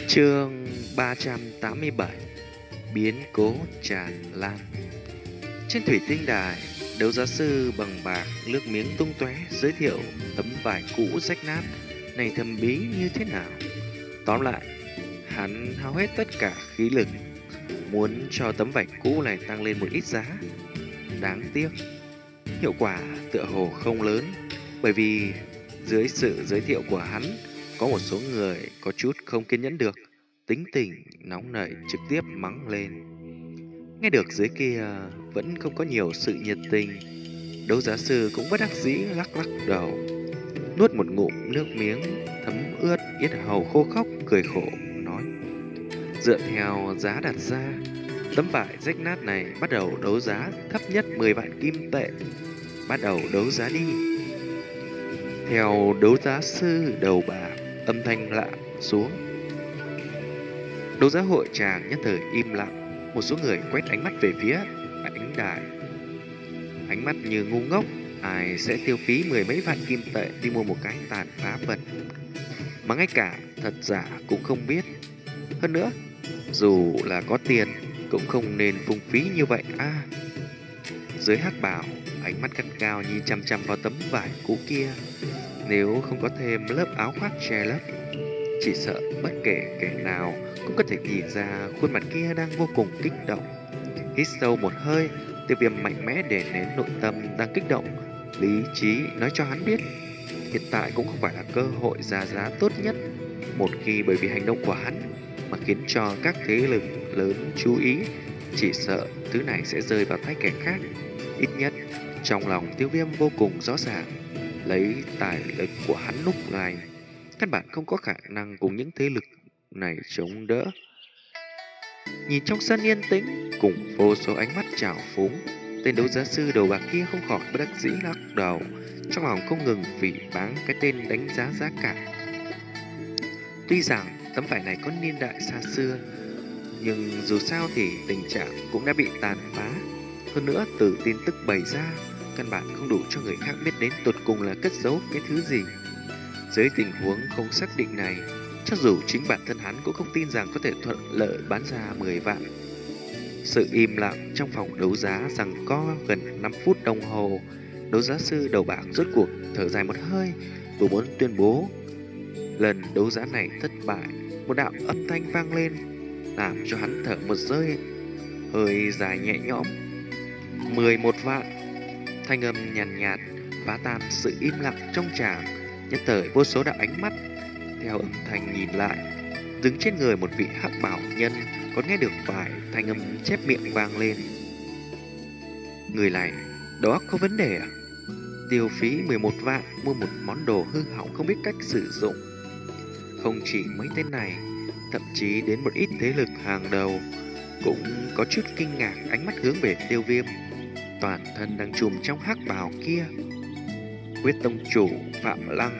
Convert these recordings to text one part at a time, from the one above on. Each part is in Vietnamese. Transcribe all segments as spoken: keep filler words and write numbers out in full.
Chương ba trăm tám mươi bảy. Biến cố tràn lan. Trên thủy tinh đài, đấu giá sư bằng bạc nước miếng tung tóe giới thiệu tấm vải cũ rách nát này thầm bí như thế nào. Tóm lại, hắn hao hết tất cả khí lực muốn cho tấm vải cũ này tăng lên một ít giá. Đáng tiếc, hiệu quả tựa hồ không lớn, bởi vì dưới sự giới thiệu của hắn, có một số người có chút không kiên nhẫn được, tính tình nóng nảy trực tiếp mắng lên. Nghe được dưới kia vẫn không có nhiều sự nhiệt tình, đấu giá sư cũng bất đắc dĩ lắc lắc đầu, nuốt một ngụm nước miếng thấm ướt yết hầu khô khốc, cười khổ nói: dựa theo giá đặt ra, tấm vải rách nát này bắt đầu đấu giá thấp nhất mười vạn kim tệ. Bắt đầu đấu giá đi. Theo đấu giá sư đầu bạc, âm thanh lạ xuống. Đấu giá hội tràng nhất thời im lặng. Một số người quét ánh mắt về phía ánh đài, ánh mắt như ngu ngốc. Ai sẽ tiêu phí mười mấy vạn kim tệ đi mua một cái tàn phá vật mà ngay cả thật giả cũng không biết? Hơn nữa, dù là có tiền cũng không nên phung phí như vậy a. À, dưới hắc bào, ánh mắt gắt cao nhìn chằm chằm vào tấm vải cũ kia. Nếu không có thêm lớp áo khoác che lấp, chỉ sợ bất kể kẻ nào cũng có thể nhìn ra khuôn mặt kia đang vô cùng kích động. Hít sâu một hơi, Tiêu Viêm mạnh mẽ để nén nội tâm đang kích động. Lý trí nói cho hắn biết, hiện tại cũng không phải là cơ hội ra giá tốt nhất. Một khi bởi vì hành động của hắn mà khiến cho các thế lực lớn chú ý, chỉ sợ thứ này sẽ rơi vào tay kẻ khác. Ít nhất trong lòng Tiêu Viêm vô cùng rõ ràng, lấy tài lực của hắn lúc này, căn bản không có khả năng cùng những thế lực này chống đỡ. Nhìn trong sân yên tĩnh cùng vô số ánh mắt trào phúng, tên đấu giá sư đầu bạc kia không khỏi bất đắc dĩ lắc đầu, trong lòng không ngừng vì báng cái tên đánh giá giá cả. Tuy rằng tấm vải này có niên đại xa xưa, nhưng dù sao thì tình trạng cũng đã bị tàn phá. Hơn nữa, từ tin tức bày ra, căn bản không đủ cho người khác biết đến tột cùng là cất giấu cái thứ gì. Dưới tình huống không xác định này, cho dù chính bản thân hắn cũng không tin rằng có thể thuận lợi bán ra mười vạn. Sự im lặng trong phòng đấu giá rằng có gần năm phút đồng hồ, đấu giá sư đầu bạc rốt cuộc thở dài một hơi, vừa muốn tuyên bố lần đấu giá này thất bại. Một đạo âm thanh vang lên, làm cho hắn thở một hơi hơi dài nhẹ nhõm. Mười một vạn. Thanh âm nhàn nhạt, nhạt phá tan sự im lặng trong tràng. Nhất thời vô số đạo ánh mắt theo âm thanh nhìn lại, đứng trên người một vị hắc bảo nhân, còn nghe được vài thanh âm chép miệng vang lên. Người này đầu óc có vấn đề à? Tiêu phí mười một vạn mua một món đồ hư hỏng không biết cách sử dụng. Không chỉ mấy tên này, thậm chí đến một ít thế lực hàng đầu cũng có chút kinh ngạc, ánh mắt hướng về Tiêu Viêm. Toàn thân đang trùm trong hắc bào kia, Huyết tông chủ Phạm Lăng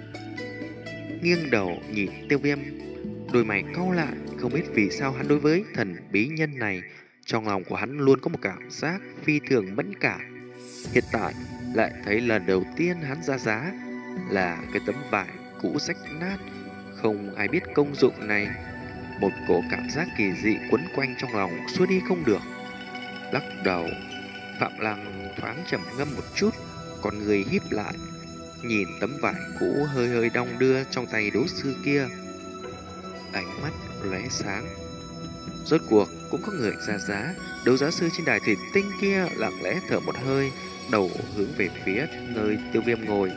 nghiêng đầu nhìn Tiêu Viêm, đôi mày cau lại. Không biết vì sao hắn đối với thần bí nhân này, trong lòng của hắn luôn có một cảm giác phi thường mẫn cảm. Hiện tại lại thấy lần đầu tiên hắn ra giá là cái tấm vải cũ rách nát, không ai biết công dụng này. Một cổ cảm giác kỳ dị quấn quanh trong lòng, xua đi không được. Lắc đầu, Phạm Lăng thoáng trầm ngâm một chút, con người híp lại, nhìn tấm vải cũ hơi hơi đong đưa trong tay đấu sư kia, ánh mắt lóe sáng. Rốt cuộc cũng có người ra giá. Đấu giá sư trên đài thủy tinh kia lặng lẽ thở một hơi, đầu hướng về phía nơi Tiêu Viêm ngồi.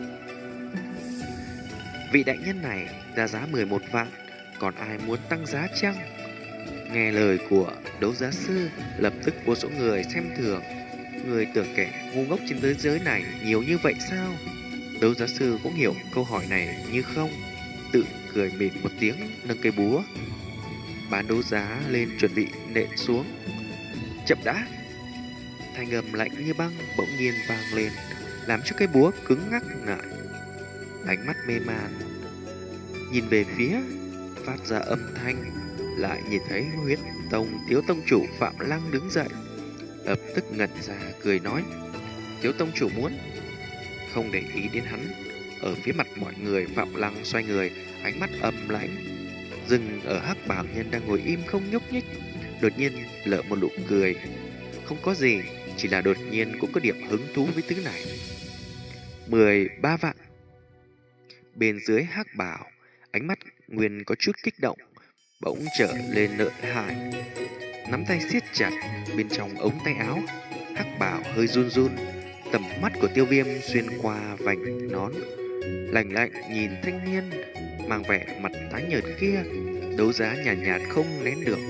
Vị đại nhân này ra giá mười một vạn, còn ai muốn tăng giá chăng? Nghe lời của đấu giá sư, lập tức vô số người xem thường. Người tưởng kẻ ngu ngốc trên thế giới này nhiều như vậy sao? Đấu giá sư cũng hiểu câu hỏi này như không, tự cười mỉm một tiếng, nâng cây búa bán đấu giá lên chuẩn bị nện xuống. Chậm đã! Thanh âm lạnh như băng bỗng nhiên vang lên, làm cho cây búa cứng ngắc lại. Ánh mắt mê man nhìn về phía phát ra âm thanh, lại nhìn thấy Huyết tông thiếu tông chủ Phạm Lăng đứng dậy, lập tức ngẩn ra cười nói: thiếu tông chủ muốn. Không để ý đến hắn, ở phía mặt mọi người, Phạm Lăng xoay người, ánh mắt âm lãnh. Dừng ở hắc bảo nhân đang ngồi im không nhúc nhích, đột nhiên lở một nụ cười. Không có gì, chỉ là đột nhiên cũng có điểm hứng thú với thứ này. Mười ba vạn. Bên dưới hắc bảo, ánh mắt Nguyên có chút kích động, bỗng trở lên lợi hại. Nắm tay siết chặt bên trong ống tay áo, hắc bảo hơi run run. Tầm mắt của Tiêu Viêm xuyên qua vành nón, lạnh lạnh nhìn thanh niên mang vẻ mặt tái nhợt kia, đấu giá nhàn nhạt, nhạt không nén được.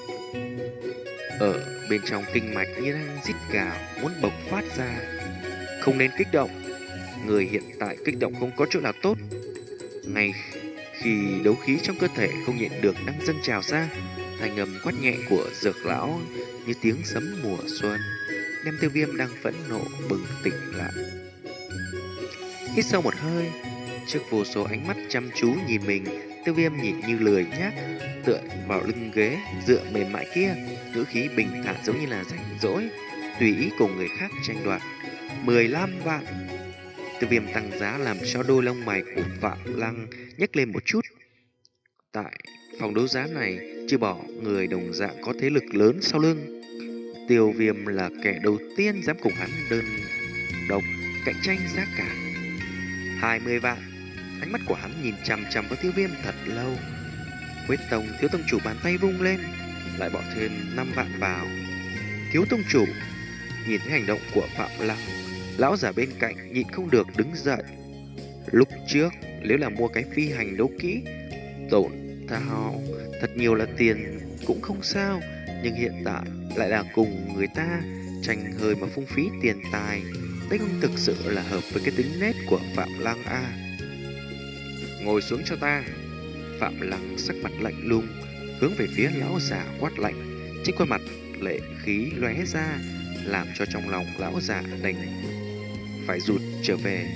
Ở bên trong kinh mạch như đang rít gào muốn bộc phát ra. Không nên kích động, người hiện tại kích động không có chỗ nào tốt. Ngay khi đấu khí trong cơ thể không nhịn được đang dâng trào ra, thanh âm quát nhẹ của Dược lão như tiếng sấm mùa xuân, đem Tiêu Viêm đang phẫn nộ bừng tỉnh lại. Hít sâu một hơi, trước vô số ánh mắt chăm chú nhìn mình, Tiêu Viêm nhìn như lười nhác tựa vào lưng ghế dựa mềm mại kia, ngữ khí bình thản giống như là rảnh rỗi, tùy ý cùng người khác tranh đoạt. Mười lăm vạn. Tiêu Viêm tăng giá làm cho đôi lông mày của Phạm Lăng nhếch lên một chút. Tại phòng đấu giá này, trừ bỏ người đồng dạng có thế lực lớn sau lưng, Tiêu Viêm là kẻ đầu tiên dám cùng hắn đơn độc cạnh tranh giá cả. Hai mươi vạn. Ánh mắt của hắn nhìn chằm chằm vào Tiêu Viêm thật lâu. Huyết Tông thiếu tông chủ bàn tay vung lên, lại bỏ thêm năm vạn vào. Thiếu tông chủ nhìn thấy hành động của Phạm Lăng, lão giả bên cạnh nhịn không được đứng dậy. Lúc trước nếu là mua cái phi hành đấu kỹ, tổn thao thật nhiều là tiền cũng không sao, nhưng hiện tại lại là cùng người ta tranh hơi mà phung phí tiền tài. Đây không thực sự là hợp với cái tính nết của Phạm Lăng a. Ngồi xuống cho ta. Phạm Lăng sắc mặt lạnh lùng, hướng về phía lão già quát lạnh. Trên khuôn mặt lệ khí lóe ra, làm cho trong lòng lão già đành phải rụt trở về.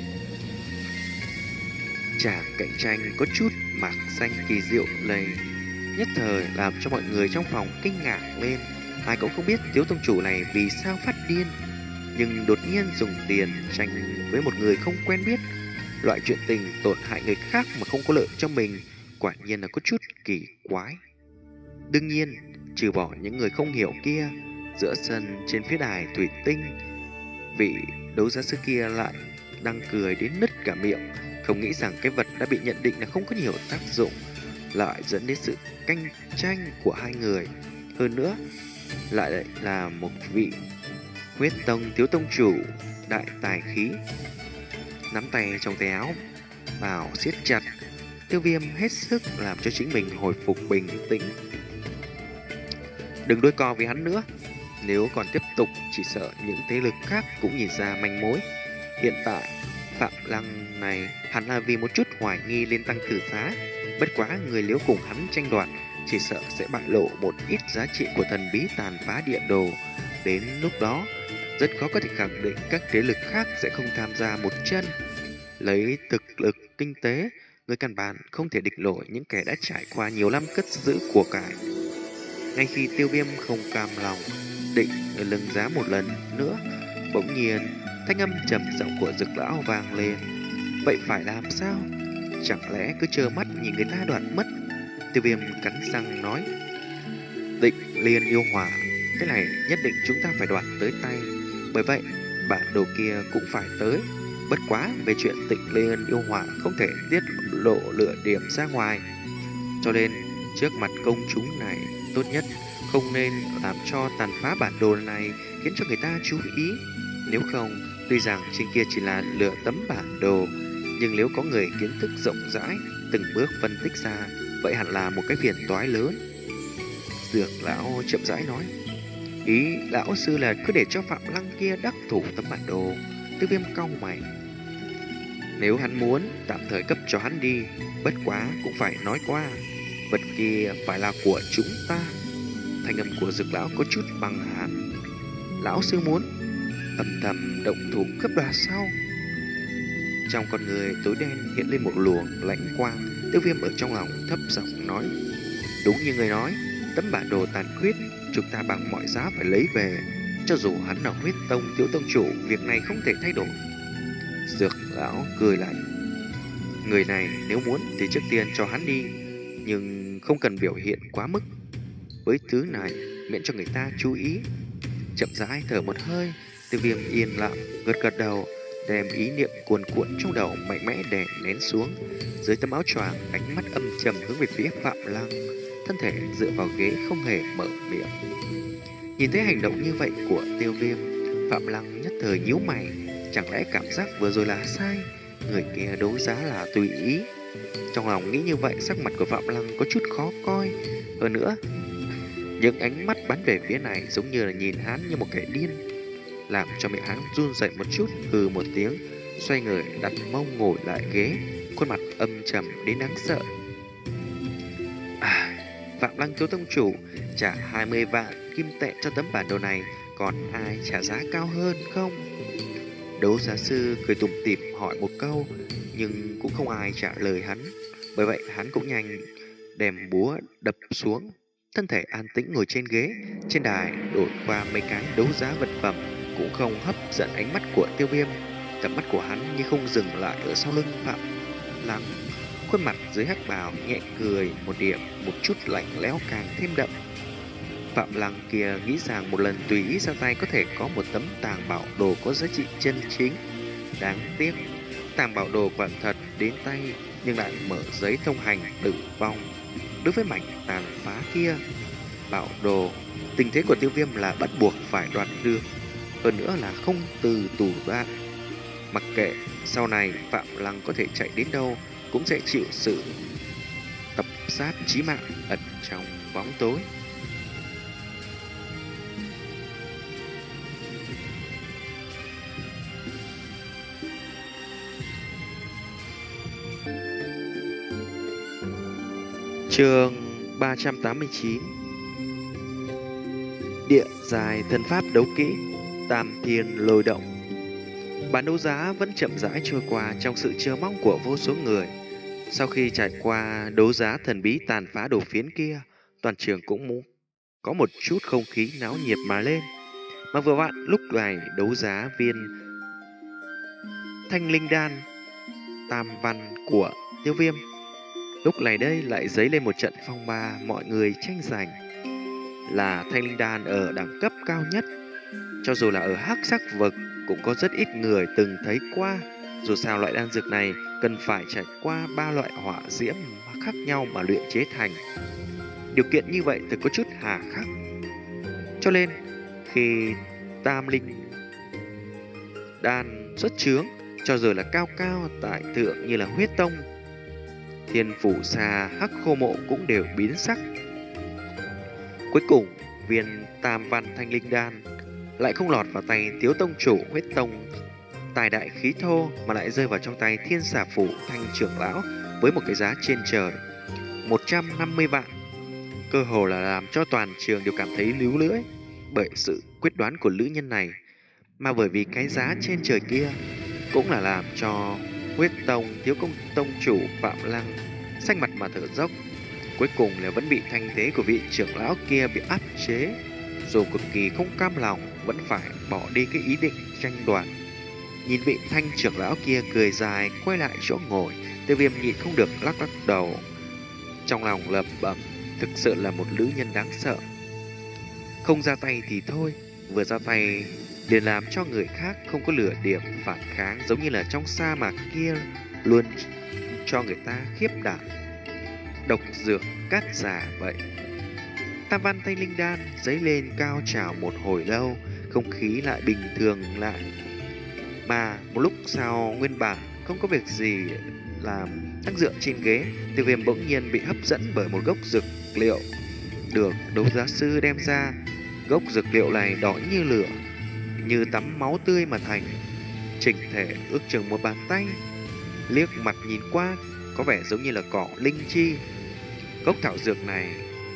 Chàng cạnh tranh có chút mạc xanh kỳ diệu này, nhất thời làm cho mọi người trong phòng kinh ngạc lên. Ai cũng không biết thiếu tông chủ này vì sao phát điên, nhưng đột nhiên dùng tiền tranh với một người không quen biết. Loại chuyện tình tổn hại người khác mà không có lợi cho mình, quả nhiên là có chút kỳ quái. Đương nhiên, trừ bỏ những người không hiểu kia, giữa sân trên phía đài thủy tinh, vị đấu giá sư kia lại đang cười đến nứt cả miệng. Không nghĩ rằng cái vật đã bị nhận định là không có nhiều tác dụng lại dẫn đến sự cạnh tranh của hai người. Hơn nữa, lại là một vị Huyết Tông thiếu tông chủ đại tài khí. Nắm tay trong tay áo bảo siết chặt, Tiêu Viêm hết sức làm cho chính mình hồi phục bình tĩnh. Đừng đôi co với hắn nữa, nếu còn tiếp tục chỉ sợ những thế lực khác cũng nhìn ra manh mối. Hiện tại Phạm Lăng này hẳn là vì một chút hoài nghi lên tăng thử giá. Bất quá người nếu cùng hắn tranh đoạt, chỉ sợ sẽ bại lộ một ít giá trị của thần bí tàn phá địa đồ. Đến lúc đó, rất khó có thể khẳng định các thế lực khác sẽ không tham gia một chân. Lấy thực lực kinh tế, người căn bản không thể địch nổi những kẻ đã trải qua nhiều năm cất giữ của cải. Ngay khi Tiêu Viêm không cam lòng, định lưng giá một lần nữa, bỗng nhiên thanh âm trầm giọng của Dực lão vang lên. Vậy phải làm sao? Chẳng lẽ cứ trơ mắt nhìn người ta đoạt mất? Tiêu Viêm cắn răng nói. Định liên yêu hỏa, cái này nhất định chúng ta phải đoạt tới tay. Bởi vậy bản đồ kia cũng phải tới. Bất quá về chuyện Tịnh Liên yêu hỏa không thể tiết lộ lựa điểm ra ngoài, cho nên trước mặt công chúng này tốt nhất không nên làm cho tàn phá bản đồ này khiến cho người ta chú ý. Nếu không, tuy rằng trên kia chỉ là lựa tấm bản đồ, nhưng nếu có người kiến thức rộng rãi, từng bước phân tích ra, vậy hẳn là một cái phiền toái lớn. Dược lão chậm rãi nói. Ý lão sư là cứ để cho Phạm Lăng kia đắc thủ tấm bản đồ. Tiêu Viêm cau mày. Nếu hắn muốn, tạm thời cấp cho hắn đi. Bất quá cũng phải nói qua, vật kia phải là của chúng ta. Thanh âm của Dược lão có chút băng hàn. Lão sư muốn âm thầm động thủ cướp đoạt sao? Trong con người tối đen hiện lên một luồng lãnh quang. Tiêu Viêm ở trong lòng thấp giọng nói. Đúng như người nói, tấm bản đồ tàn khuyết chúng ta bằng mọi giá phải lấy về. Cho dù hắn là Huyết Tông thiếu tông chủ, việc này không thể thay đổi. Dược lão cười lạnh. Người này nếu muốn thì trước tiên cho hắn đi. nhưng không cần biểu hiện quá mức với thứ này, miễn cho người ta chú ý. Chậm rãi thở một hơi, Tiêu Viêm yên lặng gật gật đầu, đem ý niệm cuồn cuộn trong đầu mạnh mẽ đè nén xuống. Dưới tấm áo choàng, ánh mắt âm trầm hướng về phía Phạm Lăng, thân thể dựa vào ghế không hề mở miệng. Nhìn thấy hành động như vậy của Tiêu Viêm, Phạm Lăng nhất thời nhíu mày, chẳng lẽ cảm giác vừa rồi là sai, người kia đấu giá là tùy ý. Trong lòng nghĩ như vậy, sắc mặt của Phạm Lăng có chút khó coi. Hơn nữa, những ánh mắt bắn về phía này giống như là nhìn hắn như một kẻ điên, làm cho miệng hắn run rẩy một chút, hừ một tiếng, xoay người đặt mông ngồi lại ghế, khuôn mặt âm trầm đến đáng sợ. À, Phạm Lăng thiếu tông chủ trả hai mươi vạn kim tệ cho tấm bản đồ này, còn ai trả giá cao hơn không? Đấu giá sư cười tủm tỉm hỏi một câu, nhưng cũng không ai trả lời hắn. Bởi vậy hắn cũng nhanh đem búa đập xuống, thân thể an tĩnh ngồi trên ghế. Trên đài đổi qua mấy cái đấu giá vật phẩm cũng không hấp dẫn ánh mắt của Tiêu Viêm. Tầm mắt của hắn như không dừng lại ở sau lưng Phạm Lăng. Khuôn mặt dưới hắc bào nhẹ cười một điểm, một chút lạnh lẽo càng thêm đậm. Phạm Lăng kia nghĩ rằng một lần tùy ý ra tay có thể có một tấm tàng bảo đồ có giá trị chân chính. Đáng tiếc, tàng bảo đồ quả thật đến tay nhưng lại mở giấy thông hành tử vong. Đối với mảnh tàn phá kia, bảo đồ, tình thế của Tiêu Viêm là bắt buộc phải đoạt được, hơn nữa là không từ tù ra. Mặc kệ sau này Phạm Lăng có thể chạy đến đâu, cũng sẽ chịu sự tập sát chí mạng ẩn trong bóng tối. Chương ba trăm tám mươi chín. Địa dài thần pháp đấu kỹ, Tam Thiên Lôi Động. Bán đấu giá vẫn chậm rãi trôi qua trong sự chờ mong của vô số người. Sau khi trải qua đấu giá thần bí tàn phá đồ phiến kia, toàn trường cũng muốn có một chút không khí náo nhiệt mà lên. Mà vừa vặn lúc này đấu giá viên Thanh Linh Đan Tam Văn của Tiêu Viêm, lúc này đây lại dấy lên một trận phong ba, mọi người tranh giành. Là Thanh Linh Đan ở đẳng cấp cao nhất, cho dù là ở hắc sắc vực cũng có rất ít người từng thấy qua. Dù sao loại đan dược này cần phải trải qua ba loại hỏa diễm khác nhau mà luyện chế thành. Điều kiện như vậy thì có chút hà khắc. Cho nên khi Tam Linh Đan xuất chướng, cho dù là cao cao tại thượng như là Huyết Tông, Thiên Phủ Xà, Hắc Khô Mộ cũng đều biến sắc. Cuối cùng, viên Tam Văn Thanh Linh Đan lại không lọt vào tay Tiếu Tông chủ Huyết Tông tài đại khí thô, mà lại rơi vào trong tay Thiên Xà Phủ Thanh trưởng lão với một cái giá trên trời một trăm năm mươi vạn. Cơ hồ là làm cho toàn trường đều cảm thấy líu lưỡi bởi sự quyết đoán của nữ nhân này. Mà bởi vì cái giá trên trời kia cũng là làm cho Huyết Tông Thiếu Công Tông chủ Phạm Lăng xanh mặt mà thở dốc. Cuối cùng là vẫn bị thanh thế của vị trưởng lão kia bị áp chế. Dù cực kỳ không cam lòng, vẫn phải bỏ đi cái ý định tranh đoạt. Nhìn vị Thanh trưởng lão kia cười dài quay lại chỗ ngồi, Tiêu Viêm nhịn không được lắc lắc đầu, trong lòng lẩm bẩm, thực sự là một nữ nhân đáng sợ. Không ra tay thì thôi, vừa ra tay liền làm cho người khác không có lửa điểm phản kháng, giống như là trong sa mạc kia luôn cho người ta khiếp đảm. Độc dược cát giả vậy. Tam Văn Thanh Linh Đan dấy lên cao trào một hồi lâu, không khí lại bình thường lại. Mà một lúc sau, nguyên bản không có việc gì làm đang dựa trên ghế, Tiêu Viêm bỗng nhiên bị hấp dẫn bởi một gốc dược liệu được đấu giá sư đem ra. Gốc dược liệu này đỏ như lửa, như tắm máu tươi mà thành, chỉnh thể ước chừng một bàn tay. Liếc mặt nhìn qua, có vẻ giống như là cỏ linh chi. Gốc thảo dược này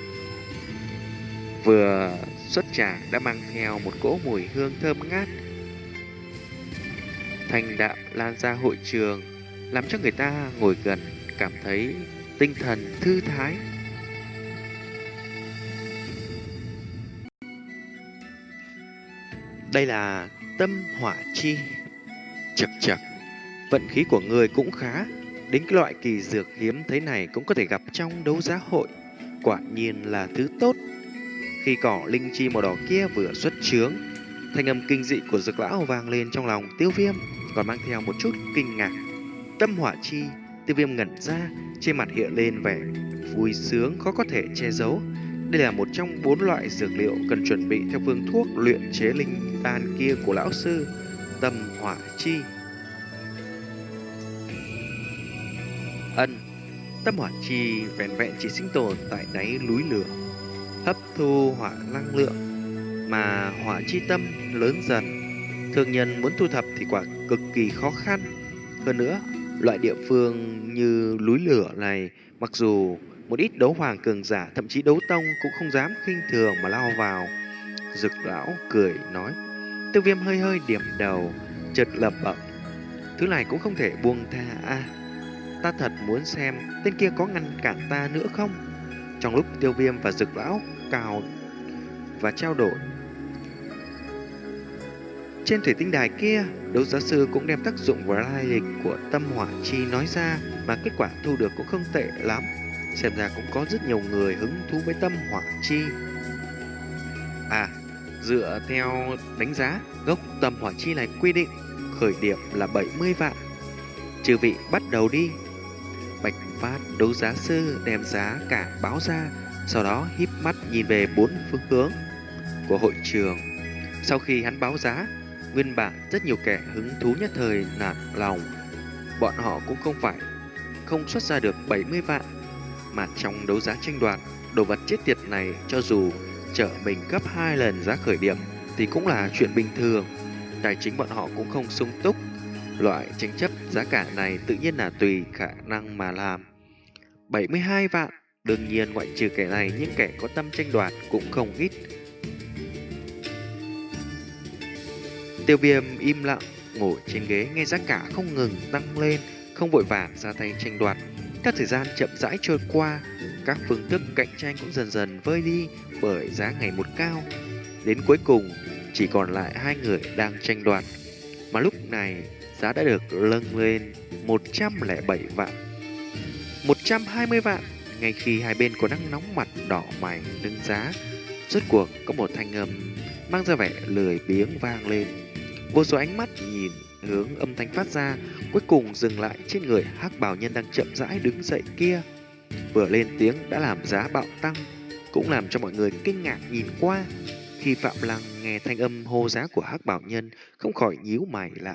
vừa xuất tràng đã mang theo một cỗ mùi hương thơm ngát, thanh đạm lan ra hội trường, làm cho người ta ngồi gần cảm thấy tinh thần thư thái. Đây là tâm hỏa chi. Chậc chậc, vận khí của người cũng khá. Đến cái loại kỳ dược hiếm thấy này cũng có thể gặp trong đấu giá hội. Quả nhiên là thứ tốt. Khi cỏ linh chi màu đỏ kia vừa xuất chướng, thanh âm kinh dị của dược lão vang lên trong lòng Tiêu Viêm, còn mang theo một chút kinh ngạc. Tâm hỏa chi, Tiêu Viêm ngẩn ra, trên mặt hiện lên vẻ vui sướng khó có thể che giấu. Đây là một trong bốn loại dược liệu cần chuẩn bị theo phương thuốc luyện chế linh đan kia của lão sư. Tâm hỏa chi. Ân, tâm hỏa chi vẹn vẹn chỉ sinh tồn tại đáy núi lửa, hấp thu hỏa năng lượng, mà hỏa chi tâm lớn dần. Thường nhân muốn thu thập thì quả cực kỳ khó khăn. Hơn nữa, loại địa phương như núi lửa này, mặc dù một ít đấu hoàng cường giả, thậm chí đấu tông cũng không dám khinh thường mà lao vào. Dực lão cười nói. Tiêu Viêm hơi hơi điểm đầu, chợt lẩm bẩm, thứ này cũng không thể buông tha a. Ta thật muốn xem tên kia có ngăn cản ta nữa không. Trong lúc Tiêu Viêm và Dực lão cào và trao đổi, trên thủy tinh đài kia, đấu giá sư cũng đem tác dụng và lai lịch của tâm hỏa chi nói ra, mà kết quả thu được cũng không tệ lắm. Xem ra cũng có rất nhiều người hứng thú với tâm hỏa chi. À, dựa theo đánh giá, gốc tâm hỏa chi này quy định khởi điểm là bảy mươi vạn. Chư vị bắt đầu đi. Bạch Phát đấu giá sư đem giá cả báo ra, sau đó híp mắt nhìn về bốn phương hướng của hội trường. Sau khi hắn báo giá, nguyên bản rất nhiều kẻ hứng thú nhất thời nản lòng. Bọn họ cũng không phải không xuất ra được bảy mươi vạn, mà trong đấu giá tranh đoạt, đồ vật chết tiệt này cho dù trở mình gấp hai lần giá khởi điểm thì cũng là chuyện bình thường. Tài chính bọn họ cũng không sung túc. Loại tranh chấp giá cả này tự nhiên là tùy khả năng mà làm. bảy mươi hai vạn, đương nhiên ngoại trừ kẻ này, những kẻ có tâm tranh đoạt cũng không ít. Tiêu Viêm im lặng ngồi trên ghế, nghe giá cả không ngừng tăng lên, không vội vàng ra tay tranh đoạt. Các thời gian chậm rãi trôi qua, các phương thức cạnh tranh cũng dần dần vơi đi bởi giá ngày một cao. Đến cuối cùng chỉ còn lại hai người đang tranh đoạt, mà lúc này giá đã được nâng lên một trăm lẻ bảy vạn, một trăm hai mươi vạn. Ngay khi hai bên có đang nóng mặt đỏ mày nâng giá, rốt cuộc có một thanh âm mang ra vẻ lười biếng vang lên. Vô số ánh mắt nhìn hướng âm thanh phát ra, cuối cùng dừng lại trên người hắc bào nhân đang chậm rãi đứng dậy kia. Vừa lên tiếng đã làm giá bạo tăng, cũng làm cho mọi người kinh ngạc nhìn qua. Khi Phạm Lăng nghe thanh âm hô giá của hắc bào nhân, không khỏi nhíu mày lại.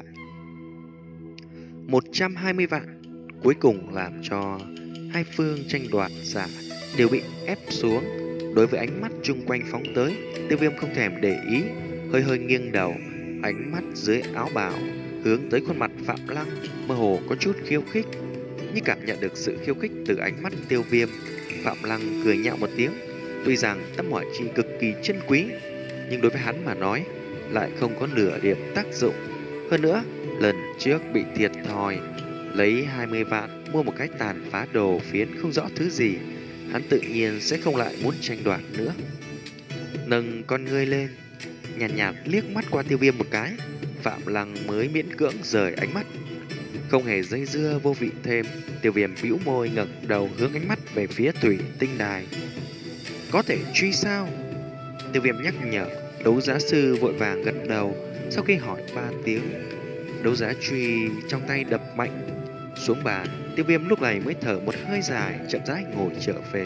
một trăm hai mươi vạn, cuối cùng làm cho hai phương tranh đoạt giả đều bị ép xuống. Đối với ánh mắt chung quanh phóng tới, Tiêu Viêm không thèm để ý, hơi hơi nghiêng đầu, ánh mắt dưới áo bào hướng tới khuôn mặt Phạm Lăng, mơ hồ có chút khiêu khích. Như cảm nhận được sự khiêu khích từ ánh mắt Tiêu Viêm, Phạm Lăng cười nhạo một tiếng. Tuy rằng tâm hỏa chi cực kỳ chân quý, nhưng đối với hắn mà nói lại không có nửa điểm tác dụng. Hơn nữa, lần trước bị thiệt thòi, lấy hai mươi vạn mua một cái tàn phá đồ phiến không rõ thứ gì, hắn tự nhiên sẽ không lại muốn tranh đoạt nữa. Nâng con ngươi lên, nhàn nhạt, nhạt liếc mắt qua Tiêu Viêm một cái, Phạm Lăng mới miễn cưỡng rời ánh mắt. Không hề dây dưa vô vị thêm, Tiêu Viêm bĩu môi ngẩng đầu hướng ánh mắt về phía thủy tinh đài. Có thể truy sao? Tiêu Viêm nhắc nhở. Đấu giá sư vội vàng gật đầu. Sau khi hỏi ba tiếng, đấu giá truy trong tay đập mạnh xuống bàn. Tiêu Viêm lúc này mới thở một hơi dài, chậm rãi ngồi trở về.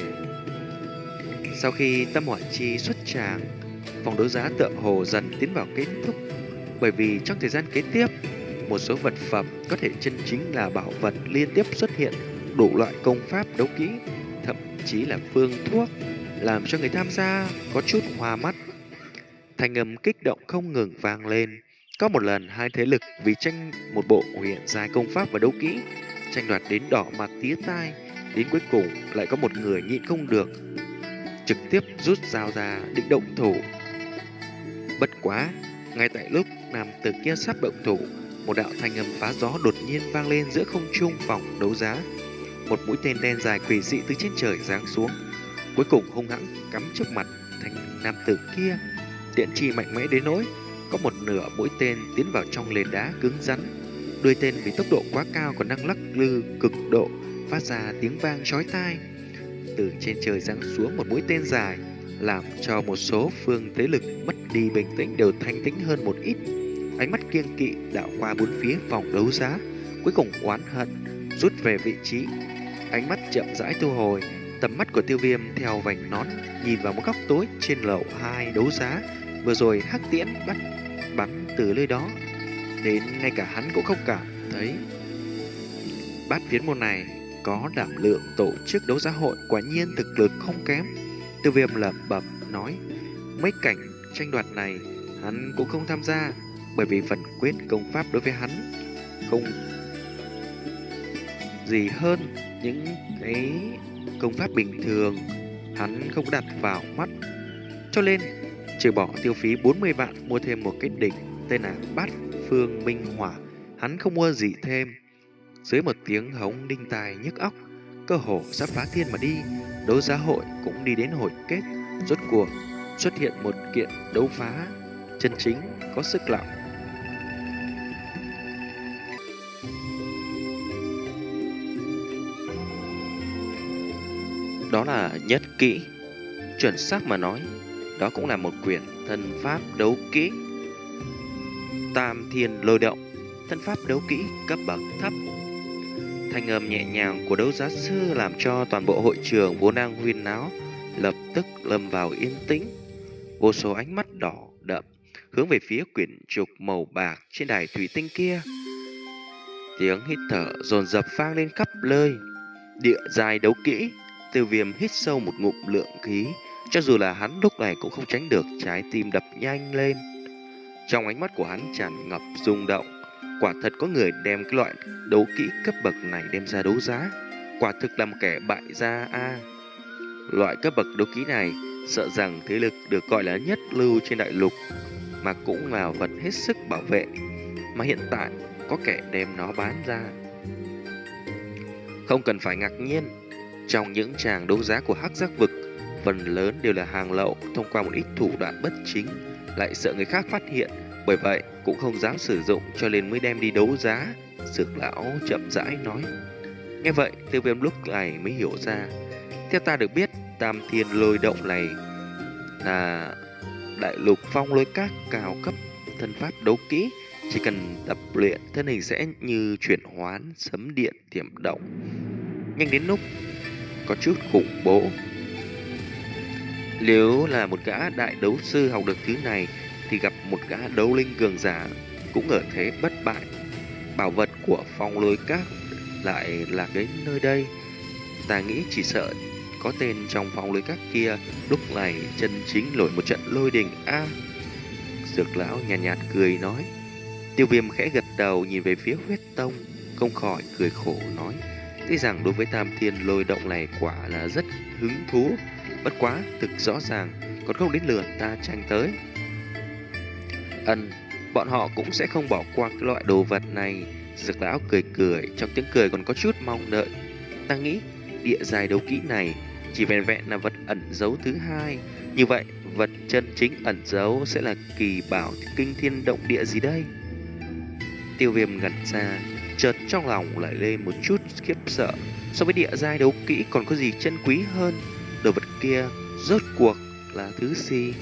Sau khi tâm hỏa chi xuất tràng, phòng đấu giá tựa hồ dần tiến vào kết thúc. Bởi vì trong thời gian kế tiếp, một số vật phẩm có thể chân chính là bảo vật liên tiếp xuất hiện, đủ loại công pháp đấu kỹ, thậm chí là phương thuốc, làm cho người tham gia có chút hoa mắt. Thanh âm kích động không ngừng vang lên. Có một lần hai thế lực vì tranh một bộ huyền giai công pháp và đấu kỹ, tranh đoạt đến đỏ mặt tía tai. Đến cuối cùng lại có một người nhịn không được, trực tiếp rút dao ra định động thủ. Bất quá, ngay tại lúc nam tử kia sắp động thủ, một đạo thanh âm phá gió đột nhiên vang lên giữa không trung phòng đấu giá. Một mũi tên đen dài quỷ dị từ trên trời giáng xuống, cuối cùng hung hãng cắm trước mặt thanh nam tử kia. Tiễn chi mạnh mẽ đến nỗi có một nửa mũi tên tiến vào trong nền đá cứng rắn. đuôi tên vì tốc độ quá cao còn đang lắc lư cực độ, phát ra tiếng vang chói tai. Từ trên trời giáng xuống một mũi tên dài, làm cho một số phương thế lực mất đi bình tĩnh đều thanh tĩnh hơn một ít. Ánh mắt kiêng kỵ đảo qua bốn phía phòng đấu giá, cuối cùng oán hận rút về vị trí. Ánh mắt chậm rãi thu hồi, tầm mắt của Tiêu Viêm theo vành nón nhìn vào một góc tối trên lầu hai đấu giá. Vừa rồi hắc tiễn bắt bắn từ nơi đó, đến ngay cả hắn cũng không cảm thấy. Bát Phiến môn này có đảm lượng tổ chức đấu giá hội, quả nhiên thực lực không kém. Tiêu Viêm lẩm bẩm nói, mấy cảnh tranh đoạt này hắn cũng không tham gia, bởi vì phần quyết công pháp đối với hắn không gì hơn những cái công pháp bình thường, hắn không đặt vào mắt. Cho nên trừ bỏ tiêu phí bốn mươi vạn mua thêm một cái đỉnh tên là Bát Phương Minh Hỏa, hắn không mua gì thêm. Dưới một tiếng hống đinh tai nhức óc, cơ hồ sắp phá thiên mà đi, đấu giá hội cũng đi đến hồi kết. Rốt cuộc xuất hiện một kiện đấu phá chân chính có sức lặng. Đó là nhất kỹ. Chuẩn xác mà nói, đó cũng là một quyển thân pháp đấu kỹ. Tam Thiên Lôi Động, thân pháp đấu kỹ cấp bậc thấp. Thanh âm nhẹ nhàng của đấu giá sư làm cho toàn bộ hội trường vốn đang huyên náo lập tức lâm vào yên tĩnh. Vô số ánh mắt đỏ đậm hướng về phía quyển trục màu bạc trên đài thủy tinh kia. Tiếng hít thở dồn dập vang lên khắp nơi. Địa giai đấu kỹ. Tiêu Viêm hít sâu một ngụm lượng khí, cho dù là hắn lúc này cũng không tránh được trái tim đập nhanh lên. Trong ánh mắt của hắn tràn ngập rung động. Quả thật có người đem cái loại đấu kỹ cấp bậc này đem ra đấu giá, quả thực là một kẻ bại gia a. Loại cấp bậc đấu kỹ này sợ rằng thế lực được gọi là nhất lưu trên đại lục, mà cũng là vật hết sức bảo vệ, mà hiện tại có kẻ đem nó bán ra. Không cần phải ngạc nhiên, trong những tràng đấu giá của Hắc Giác Vực, phần lớn đều là hàng lậu thông qua một ít thủ đoạn bất chính, lại sợ người khác phát hiện, bởi vậy cũng không dám sử dụng, cho nên mới đem đi đấu giá. Dược lão chậm rãi nói. Nghe vậy, Tiêu Viêm lúc này mới hiểu ra. Theo ta được biết, Tam Thiên Lôi Động này là đại lục phong lôi các cao cấp thân pháp đấu kỹ, chỉ cần tập luyện thân hình sẽ như chuyển hoán, sấm điện tiềm động, nhanh đến lúc có chút khủng bố. Nếu là một gã đại đấu sư học được thứ này thì gặp một gã đấu linh cường giả cũng ở thế bất bại. Bảo vật của phong lôi các lại lạc đến nơi đây, ta nghĩ chỉ sợ có tên trong phong lôi các kia lúc này chân chính nổi một trận lôi đình a. À, Dược lão nhàn nhạt, nhạt cười nói. Tiêu Viêm khẽ gật đầu nhìn về phía Huyết Tông, không khỏi cười khổ nói, tuy rằng đối với Tam Thiên Lôi Động này quả là rất hứng thú, bất quá thực rõ ràng còn không đến lượt ta tranh tới. Ân, bọn họ cũng sẽ không bỏ qua cái loại đồ vật này. Dược lão cười cười, trong tiếng cười còn có chút mong đợi. Ta nghĩ địa giai đấu kỹ này chỉ vẹn vẹn là vật ẩn giấu thứ hai. Như vậy, vật chân chính ẩn giấu sẽ là kỳ bảo kinh thiên động địa gì đây? Tiêu Viêm ngẩn ra, chợt trong lòng lại lên một chút khiếp sợ. So với địa giai đấu kỹ còn có gì chân quý hơn? Đồ vật kia rốt cuộc là thứ gì?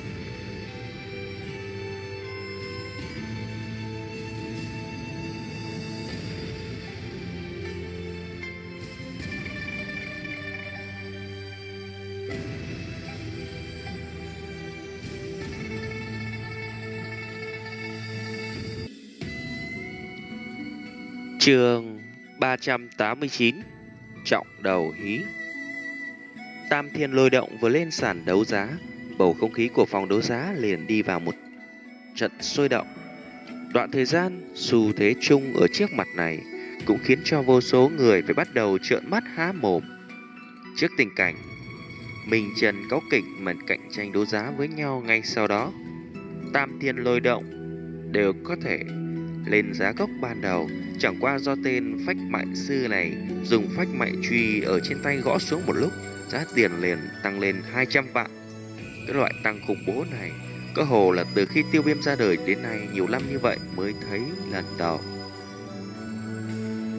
Chương ba trăm tám mươi chín, Trọng Đầu Hí. Tam Thiên Lôi Động vừa lên sàn đấu giá, bầu không khí của phòng đấu giá liền đi vào một trận sôi động. Đoạn thời gian xu thế chung ở trước mặt này cũng khiến cho vô số người phải bắt đầu trợn mắt há mồm. Trước tình cảnh Minh Trần Cáu Kỉnh mà cạnh tranh đấu giá với nhau ngay sau đó, Tam Thiên Lôi Động đều có thể lên giá gốc ban đầu, chẳng qua do tên phách mạnh sư này dùng phách mạnh truy ở trên tay gõ xuống một lúc, giá tiền liền tăng lên hai trăm vạn. Cái loại tăng khủng bố này cơ hồ là từ khi Tiêu Viêm ra đời đến nay nhiều năm như vậy mới thấy lần đầu.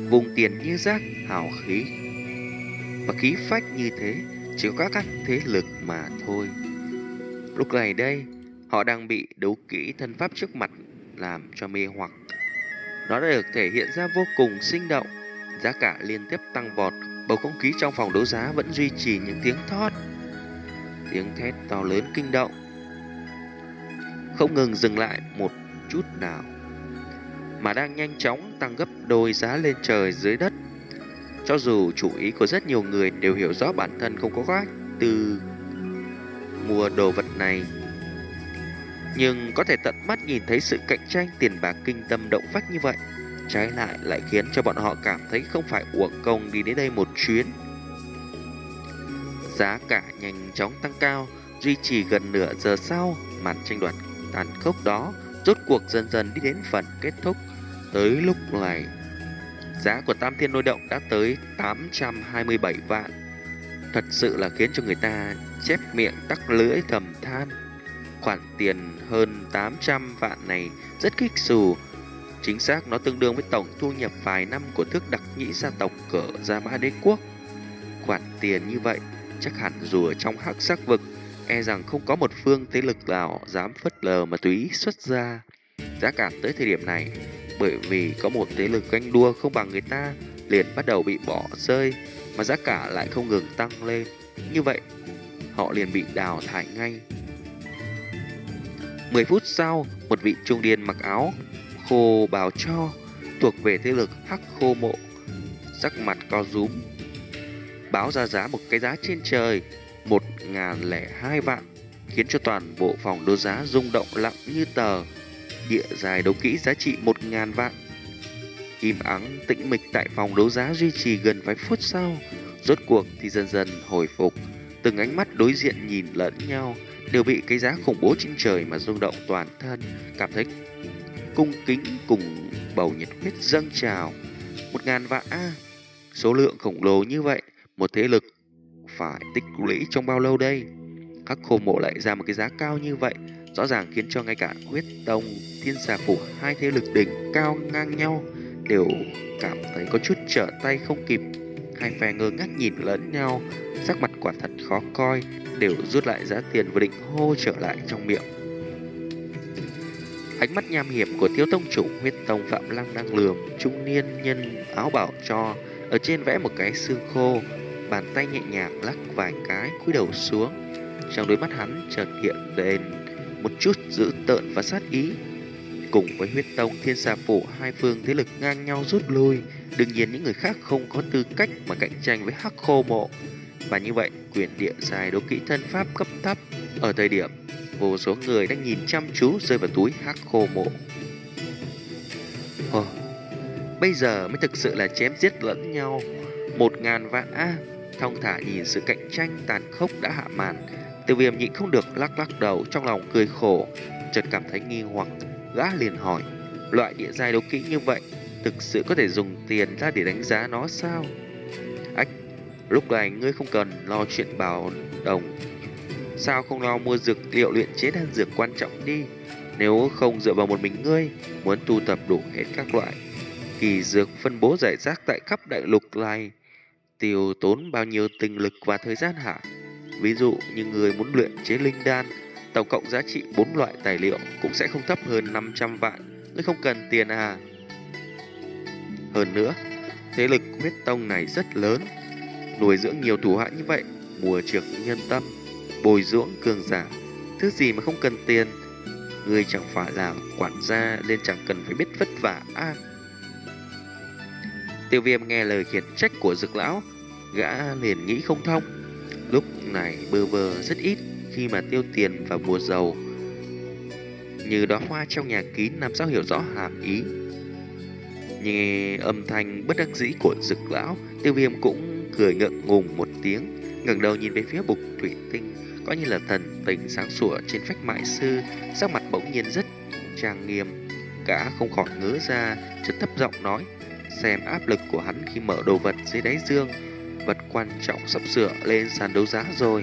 Vùng tiền như rác, hào khí và khí phách như thế chỉ có các thế lực mà thôi. Lúc này đây, họ đang bị đấu kỹ thân pháp trước mặt làm cho mê hoặc. Nó đã được thể hiện ra vô cùng sinh động. Giá cả liên tiếp tăng vọt, bầu không khí trong phòng đấu giá vẫn duy trì những tiếng thót, tiếng thét to lớn kinh động, không ngừng dừng lại một chút nào, mà đang nhanh chóng tăng gấp đôi giá lên trời dưới đất. Cho dù chủ ý của rất nhiều người đều hiểu rõ bản thân không có cách từ mua đồ vật này, nhưng có thể tận mắt nhìn thấy sự cạnh tranh tiền bạc kinh tâm động phách như vậy, trái lại lại khiến cho bọn họ cảm thấy không phải uổng công đi đến đây một chuyến. Giá cả nhanh chóng tăng cao, duy trì gần nửa giờ sau, màn tranh đoạt tàn khốc đó rốt cuộc dần dần đi đến phần kết thúc. Tới lúc này, giá của Tam Thiên Lôi Động đã tới tám trăm hai mươi bảy vạn. Thật sự là khiến cho người ta chép miệng tắc lưỡi thầm than. Khoản tiền hơn tám trăm vạn này rất kích xù. Chính xác nó tương đương với tổng thu nhập vài năm của Thước Đặc Nhĩ gia tộc cỡ Gia Mã Đế Quốc. Khoản tiền như vậy chắc hẳn dù ở trong hắc sắc vực, e rằng không có một phương thế lực nào dám phớt lờ mà tùy ý xuất ra. Giá cả tới thời điểm này, bởi vì có một thế lực ganh đua không bằng người ta, liền bắt đầu bị bỏ rơi, mà giá cả lại không ngừng tăng lên. Như vậy, họ liền bị đào thải ngay. Mười phút sau, một vị trung niên mặc áo khô bào cho, thuộc về thế lực Hắc Khô Mộ, sắc mặt co rúm, báo ra giá một cái giá trên trời, một ngàn lẻ hai vạn, khiến cho toàn bộ phòng đấu giá rung động lặng như tờ. Địa dài đấu kỹ giá trị một ngàn vạn. Im ắng tĩnh mịch tại phòng đấu giá duy trì gần vài phút sau, rốt cuộc thì dần dần hồi phục. Từng ánh mắt đối diện nhìn lẫn nhau, đều bị cái giá khủng bố trên trời mà rung động toàn thân, cảm thấy cung kính cùng bầu nhiệt huyết dâng trào. Một ngàn vạn a, số lượng khổng lồ như vậy, một thế lực phải tích lũy trong bao lâu đây? Hắc Khô Mộ lại ra một cái giá cao như vậy, rõ ràng khiến cho ngay cả Huyết Tông, Thiên Xà Phủ, hai thế lực đỉnh cao ngang nhau đều cảm thấy có chút trở tay không kịp. Hai phe ngơ ngác nhìn lẫn nhau, sắc mặt quả thật khó coi, đều rút lại giá tiền và định hô trở lại trong miệng. Ánh mắt nham hiểm của Thiếu Tông chủ Huyết Tông Phạm Lăng đang lườm trung niên nhân áo bảo cho, ở trên vẽ một cái xương khô, bàn tay nhẹ nhàng lắc vài cái, cúi đầu xuống. Trong đôi mắt hắn chợt hiện lên một chút dữ tợn và sát ý. Cùng với Huyết Tông, Thiên Xà Phủ, hai phương thế lực ngang nhau rút lui, đương nhiên những người khác không có tư cách mà cạnh tranh với Hắc Khô Mộ. Và như vậy, quyền địa dài đấu kỹ thân pháp cấp thấp ở thời điểm vô số người đang nhìn chăm chú rơi vào túi Hắc Khô Mộ. Ồ, bây giờ mới thực sự là chém giết lẫn nhau. Một ngàn vạn a. Thong thả nhìn sự cạnh tranh tàn khốc đã hạ màn, Tiêu Viêm nhịn không được lắc lắc đầu, trong lòng cười khổ, chợt cảm thấy nghi hoặc. Gã liền hỏi, loại địa giai đấu kỹ như vậy thực sự có thể dùng tiền ra để đánh giá nó sao? Ách, lúc này ngươi không cần lo chuyện bào đồng, sao không lo mua dược liệu luyện chế đan dược quan trọng đi? Nếu không dựa vào một mình ngươi, muốn tu tập đủ hết các loại kỳ dược phân bố rải rác tại khắp đại lục này, tiêu tốn bao nhiêu tinh lực và thời gian hả? Ví dụ như người muốn luyện chế linh đan, tổng cộng giá trị bốn loại tài liệu cũng sẽ không thấp hơn năm trăm vạn. Ngươi không cần tiền à? Hơn nữa, thế lực Huyết Tông này rất lớn, nuôi dưỡng nhiều thủ hạ như vậy, mùa trực nhân tâm, bồi dưỡng cường giả, thứ gì mà không cần tiền? Ngươi chẳng phải là quản gia nên chẳng cần phải biết vất vả à? Tiêu Viêm nghe lời khiển trách của Dực lão, gã liền nghĩ không thông. Lúc này bơ vơ rất ít, khi mà tiêu tiền vào mùa giàu như đóa hoa trong nhà kín, làm sao hiểu rõ hàm ý. Nghe âm thanh bất đắc dĩ của Dực lão, Tiêu Viêm cũng cười ngượng ngùng một tiếng, ngẩng đầu nhìn về phía bục thủy tinh, có như là thần tình sáng sủa trên phách mại sư, sắc mặt bỗng nhiên rất trang nghiêm. Gã không khỏi ngớ ra, chợt thấp giọng nói, xem áp lực của hắn khi mở đồ vật dưới đáy dương, vật quan trọng sắp sửa lên sàn đấu giá rồi.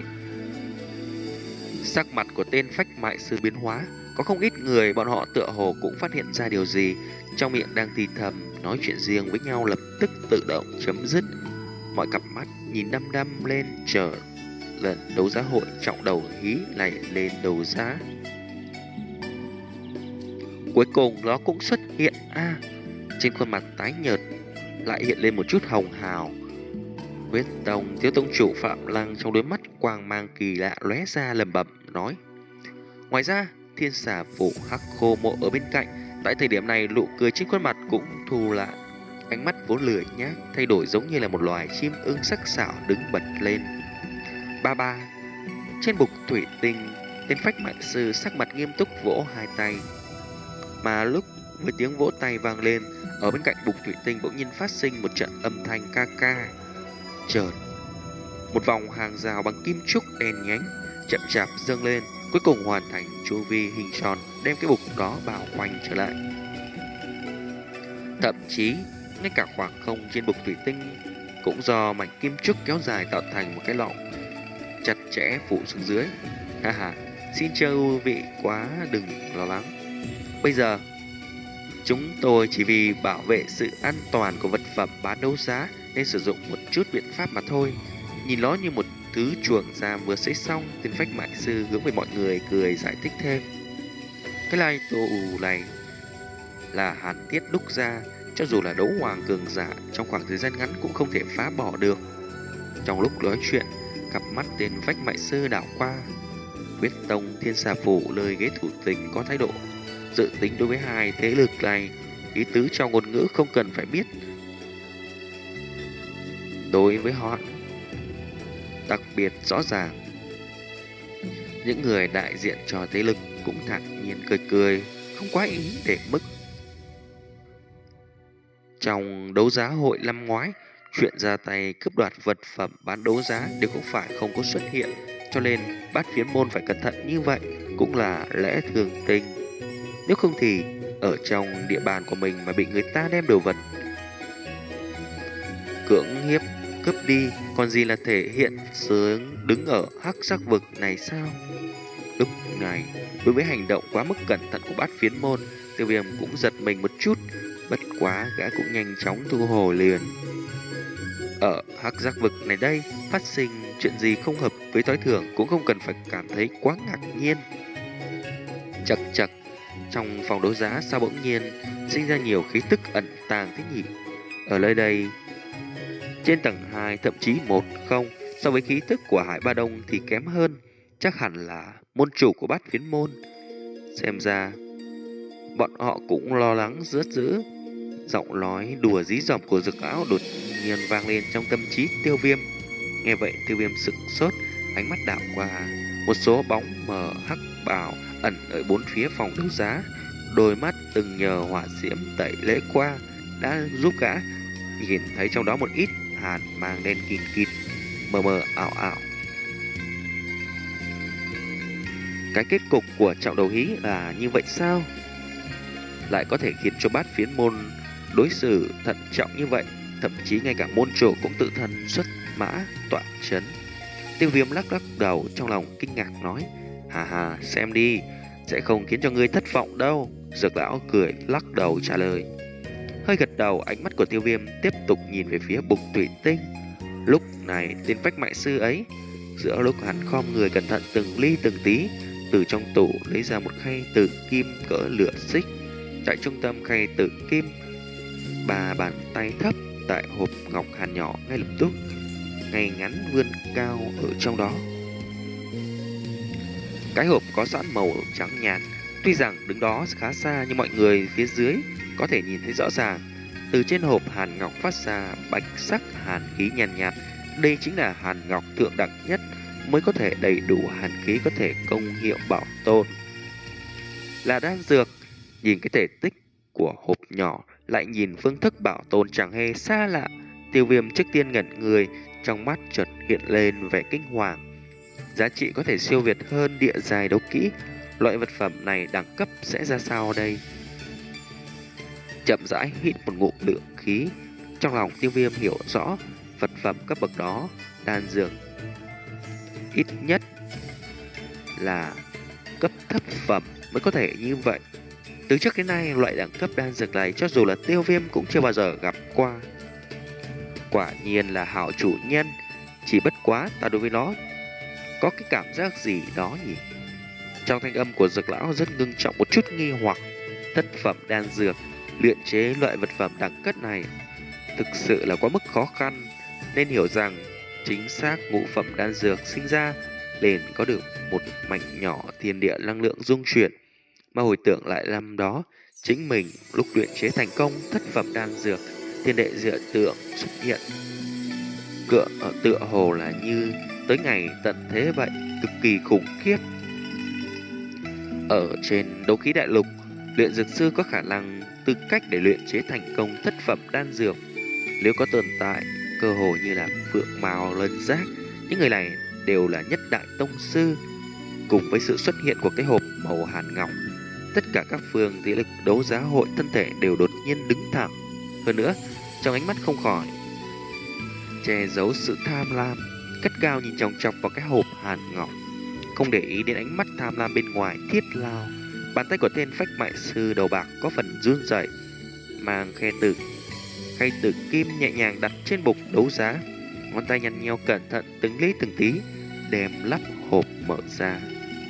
Sắc mặt của tên phách mại sư biến hóa, có không ít người bọn họ tựa hồ cũng phát hiện ra điều gì, trong miệng đang thì thầm nói chuyện riêng với nhau lập tức tự động chấm dứt. Mọi cặp mắt nhìn đăm đăm lên chờ lần đấu giá hội trọng đầu hí lại lên đấu giá. Cuối cùng nó cũng xuất hiện a à, trên khuôn mặt tái nhợt lại hiện lên một chút hồng hào. Huyết Tông thiếu tông chủ Phạm Lăng trong đôi mắt quang mang kỳ lạ lóe ra lẩm bẩm nói: ngoài ra, Thiên Xà Phủ Hắc Khô Mộ ở bên cạnh. Tại thời điểm này, nụ cười trên khuôn mặt cũng thu lại, ánh mắt vốn lười nhác thay đổi giống như là một loài chim ưng sắc sảo đứng bật lên. Ba ba. Trên bục thủy tinh, tên Phách Mạnh Sư sắc mặt nghiêm túc vỗ hai tay. Mà lúc với tiếng vỗ tay vang lên, ở bên cạnh bục thủy tinh bỗng nhiên phát sinh một trận âm thanh ca ca. Chợt, một vòng hàng rào bằng kim trúc đen nhánh chậm chạp dâng lên, cuối cùng hoàn thành chu vi hình tròn đem cái bục đó bao quanh trở lại. Thậm chí, ngay cả khoảng không trên bục thủy tinh cũng do mảnh kim trúc kéo dài tạo thành một cái lọng chặt chẽ phủ xuống dưới. Ha ha, xin chư vị quá đừng lo lắng. Bây giờ, chúng tôi chỉ vì bảo vệ sự an toàn của vật phẩm bán đấu giá nên sử dụng một chút biện pháp mà thôi. Nhìn nó như một thứ chuồng giam vừa xây xong, tên Phách Mại Sư hướng về mọi người cười giải thích thêm. Cái lai tô ù này là hàn thiết đúc ra, cho dù là đấu hoàng cường giả trong khoảng thời gian ngắn cũng không thể phá bỏ được. Trong lúc nói chuyện, cặp mắt tên Phách Mại Sư đảo qua. Huyết Tông Thiên Xà Phủ lời ghế thủ tình có thái độ dự tính đối với hai thế lực này, ý tứ trong ngôn ngữ không cần phải biết. Đối với họ đặc biệt rõ ràng. Những người đại diện cho thế lực cũng thản nhiên cười cười, không quá ý để mức. Trong đấu giá hội năm ngoái, chuyện ra tay cướp đoạt vật phẩm bán đấu giá đều không phải không có xuất hiện, cho nên Bát Phiến Môn phải cẩn thận như vậy cũng là lẽ thường tình. Nếu không thì ở trong địa bàn của mình mà bị người ta đem đồ vật cưỡng hiếp cướp đi, còn gì là thể hiện sướng đứng ở hắc sắc vực này sao? Lúc này, đối với hành động quá mức cẩn thận của Bát Phiến Môn, Tiêu Viêm cũng giật mình một chút, bất quá gã cũng nhanh chóng thu hồi liền. Ở hắc giác vực này đây, phát sinh chuyện gì không hợp với tối thường cũng không cần phải cảm thấy quá ngạc nhiên. Chật chật, trong phòng đấu giá sao bỗng nhiên sinh ra nhiều khí tức ẩn tàng thế nhỉ? Ở nơi đây, trên tầng hai thậm chí một không, so với khí tức của Hải Ba Đông thì kém hơn, chắc hẳn là môn chủ của Bát Phiến Môn. Xem ra, bọn họ cũng lo lắng rất dữ. Giọng nói đùa dí dỏm của Dực Lão đột nhiên vang lên trong tâm trí Tiêu Viêm. Nghe vậy Tiêu Viêm sững sốt, ánh mắt đảo qua một số bóng mờ hắc bào ẩn ở bốn phía phòng đấu giá. Đôi mắt từng nhờ hỏa diễm tẩy lễ qua đã giúp gã nhìn thấy trong đó một ít hàn mang đen kịt kịt, mờ mờ ảo ảo. Cái kết cục của trọng đầu hí là như vậy sao? Lại có thể khiến cho Bát Phiến Môn đối xử thận trọng như vậy, thậm chí ngay cả môn chủ cũng tự thân xuất mã tọa chấn. Tiêu Viêm lắc lắc đầu trong lòng kinh ngạc nói: hà hà, xem đi, sẽ không khiến cho ngươi thất vọng đâu. Dược Lão cười lắc đầu trả lời. Hơi gật đầu, ánh mắt của Tiêu Viêm tiếp tục nhìn về phía bục thủy tinh. Lúc này tên Phách Mại Sư ấy, giữa lúc hắn khom người cẩn thận từng ly từng tí, từ trong tủ lấy ra một khay tử kim cỡ lửa xích. Tại trung tâm khay tử kim, ba bàn tay thấp tại hộp ngọc hàn nhỏ ngay lập tức ngay ngắn vươn cao ở trong đó. Cái hộp có sẵn màu trắng nhạt, tuy rằng đứng đó khá xa nhưng mọi người phía dưới có thể nhìn thấy rõ ràng. Từ trên hộp hàn ngọc phát ra bạch sắc hàn khí nhàn nhạt, nhạt. Đây chính là hàn ngọc thượng đẳng nhất, mới có thể đầy đủ hàn khí có thể công hiệu bảo tồn. Là đan dược. Nhìn cái thể tích của hộp nhỏ, lại nhìn phương thức bảo tồn chẳng hề xa lạ. Tiêu Viêm trước tiên ngẩn người, trong mắt chợt hiện lên vẻ kinh hoàng. Giá trị có thể siêu việt hơn địa giai đấu kỹ. Loại vật phẩm này đẳng cấp sẽ ra sao đây? Chậm rãi hít một ngụm lượng khí, trong lòng Tiêu Viêm hiểu rõ vật phẩm cấp bậc đó, đan dược ít nhất là cấp thấp phẩm mới có thể như vậy. Từ trước đến nay, loại đẳng cấp đan dược này cho dù là Tiêu Viêm cũng chưa bao giờ gặp qua. Quả nhiên là hảo chủ nhân, chỉ bất quá ta đối với nó có cái cảm giác gì đó nhỉ? Trong thanh âm của Dược lão rất ngưng trọng một chút nghi hoặc. Thất phẩm đan dược, luyện chế loại vật phẩm đẳng cấp này thực sự là quá mức khó khăn, nên hiểu rằng chính xác ngũ phẩm đan dược sinh ra liền có được một mảnh nhỏ thiên địa năng lượng dung chuyển, mà hồi tưởng lại năm đó chính mình lúc luyện chế thành công thất phẩm đan dược, thiên đệ dựa tượng xuất hiện cựa ở tựa hồ là như tới ngày tận thế vậy, cực kỳ khủng khiếp. Ở trên đấu khí đại lục, luyện dược sư có khả năng tư cách để luyện chế thành công thất phẩm đan dược. Nếu có tồn tại, cơ hồ như là phượng mao lân giác, những người này đều là nhất đại tông sư. Cùng với sự xuất hiện của cái hộp màu hàn ngọc, tất cả các phương thế lực đấu giá hội thân thể đều đột nhiên đứng thẳng. Hơn nữa, trong ánh mắt không khỏi che giấu sự tham lam, cất cao nhìn chòng chọc vào cái hộp hàn ngọc, không để ý đến ánh mắt tham lam bên ngoài thiết lao. Bàn tay của tên phách mại sư đầu bạc có phần run rẩy, mang khe tử khay tử kim nhẹ nhàng đặt trên bục đấu giá, ngón tay nhăn nheo cẩn thận từng lý từng tí đem lắp hộp mở ra.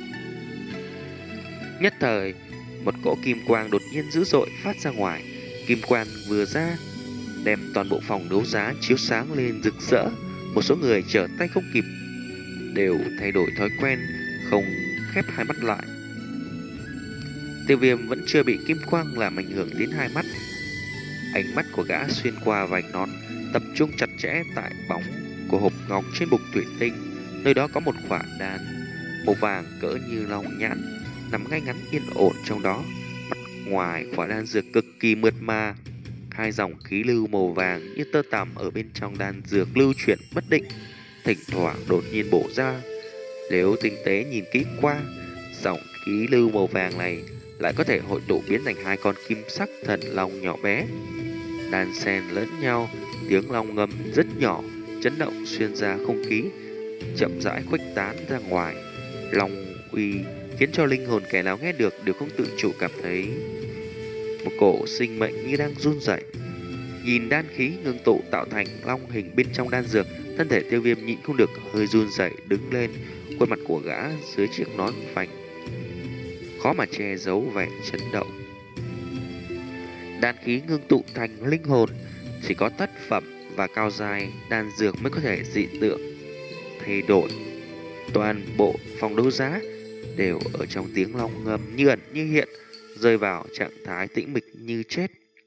Nhất thời, một cỗ kim quang đột nhiên dữ dội phát ra ngoài. Kim quang vừa ra, đem toàn bộ phòng đấu giá chiếu sáng lên rực rỡ. Một số người trở tay không kịp đều thay đổi thói quen, không khép hai mắt lại. Tiêu Viêm vẫn chưa bị kim quang làm ảnh hưởng đến hai mắt. Ánh mắt của gã xuyên qua vành nón, tập trung chặt chẽ tại bóng của hộp ngọc trên bục thủy tinh. Nơi đó có một quả đan màu vàng cỡ như long nhãn nằm ngay ngắn yên ổn trong đó. Mặt ngoài quả đan dược cực kỳ mượt mà, hai dòng khí lưu màu vàng như tơ tằm ở bên trong đan dược lưu chuyển bất định, thỉnh thoảng đột nhiên bổ ra. Nếu tinh tế nhìn kỹ qua, dòng khí lưu màu vàng này lại có thể hội tụ biến thành hai con kim sắc thần long nhỏ bé, đan xen lẫn nhau, tiếng long ngâm rất nhỏ, chấn động xuyên ra không khí, chậm rãi khuếch tán ra ngoài. Long uy khiến cho linh hồn kẻ nào nghe được đều không tự chủ cảm thấy một cổ sinh mệnh như đang run rẩy. Nhìn đan khí ngưng tụ tạo thành long hình bên trong đan dược, thân thể Tiêu Viêm nhịn không được hơi run rẩy đứng lên. Khuôn mặt của gã dưới chiếc nón phành khó mà che giấu vẻ chấn động. Đan khí ngưng tụ thành linh hồn, chỉ có thất phẩm và cao dài đan dược mới có thể dị tượng thay đổi. Toàn bộ phòng đấu giá đều ở trong tiếng long ngâm như ẩn như hiện, rơi vào trạng thái tĩnh mịch như chết.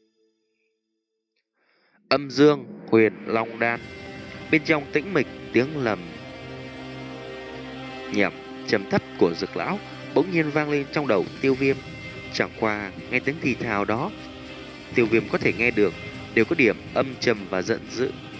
Âm dương huyền long đan. Bên trong tĩnh mịch, tiếng lầm nhẩm trầm thấp của Dược lão bỗng nhiên vang lên trong đầu Tiêu Viêm. Chẳng qua nghe tiếng thì thào đó, Tiêu Viêm có thể nghe được đều có điểm âm trầm và giận dữ.